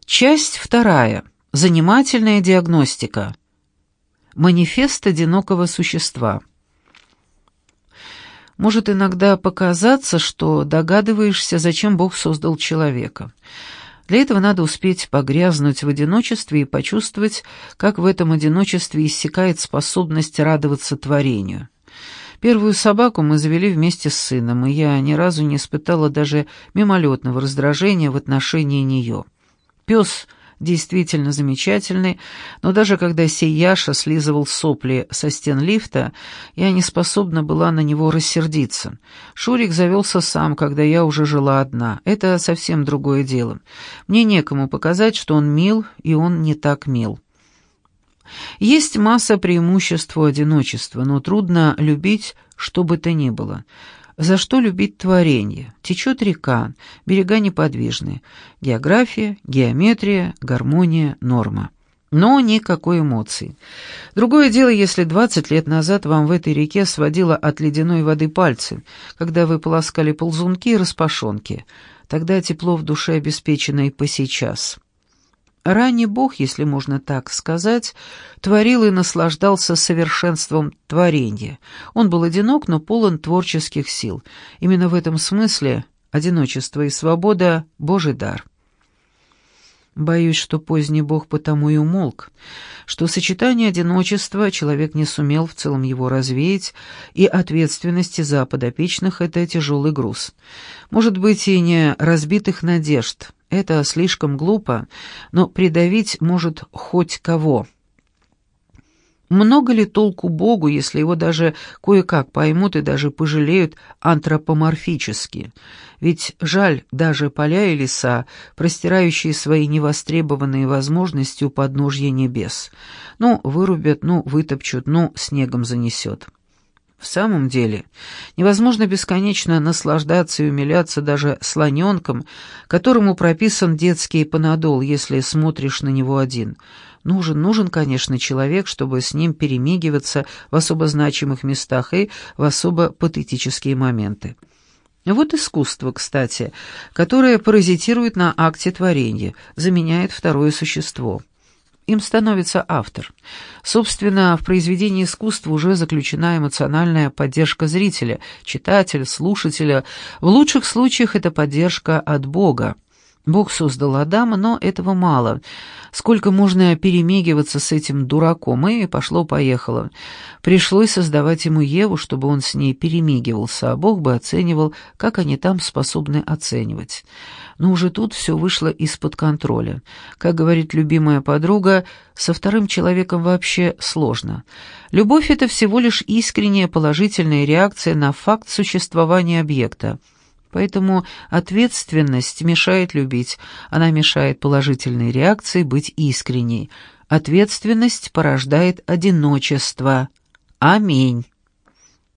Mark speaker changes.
Speaker 1: Часть вторая. Занимательная диагностика. Манифест одинокого существа. Может иногда показаться, что догадываешься, зачем Бог создал человека. Для этого надо успеть погрязнуть в одиночестве и почувствовать, как в этом одиночестве иссякает способность радоваться творению. Первую собаку мы завели вместе с сыном, и я ни разу не испытала даже мимолетного раздражения в отношении нее. Пес действительно замечательный, но даже когда сей Яша слизывал сопли со стен лифта, я не способна была на него рассердиться. Шурик завелся сам, когда я уже жила одна. Это совсем другое дело. Мне некому показать, что он мил, и он не так мил. Есть масса преимуществ у одиночества, но трудно любить что бы то ни было. За что любить творение? Течет река, берега неподвижны. География, геометрия, гармония, норма. Но никакой эмоции. Другое дело, если 20 лет назад вам в этой реке сводило от ледяной воды пальцы, когда вы полоскали ползунки и распашонки. Тогда тепло в душе обеспечено и по сейчас. Ранний Бог, если можно так сказать, творил и наслаждался совершенством творения. Он был одинок, но полон творческих сил. Именно в этом смысле одиночество и свобода — Божий дар. Боюсь, что поздний Бог потому и умолк, что сочетание одиночества человек не сумел в целом его развеять, и ответственности за подопечных — это тяжелый груз. Может быть, и не разбитых надежд. Это слишком глупо, но придавить может хоть кого. Много ли толку Богу, если его даже кое-как поймут и даже пожалеют антропоморфически? Ведь жаль даже поля и леса, простирающие свои невостребованные возможности у подножья небес. Ну, вырубят, ну, вытопчут, ну, снегом занесет. В самом деле, невозможно бесконечно наслаждаться и умиляться даже слоненком, которому прописан детский панадол, если смотришь на него один. Нужен, конечно, человек, чтобы с ним перемигиваться в особо значимых местах и в особо патетические моменты. Вот искусство, кстати, которое паразитирует на акте творения, заменяет второе существо. Им становится автор. Собственно, в произведении искусства уже заключена эмоциональная поддержка зрителя, читателя, слушателя. В лучших случаях это поддержка от Бога. Бог создал Адама, но этого мало. Сколько можно перемигиваться с этим дураком, и пошло-поехало. Пришлось создавать ему Еву, чтобы он с ней перемигивался, а Бог бы оценивал, как они там способны оценивать. Но уже тут все вышло из-под контроля. Как говорит любимая подруга, со вторым человеком вообще сложно. Любовь — это всего лишь искренняя положительная реакция на факт существования объекта. Поэтому ответственность мешает любить, она мешает положительной реакции быть искренней. Ответственность порождает одиночество. Аминь.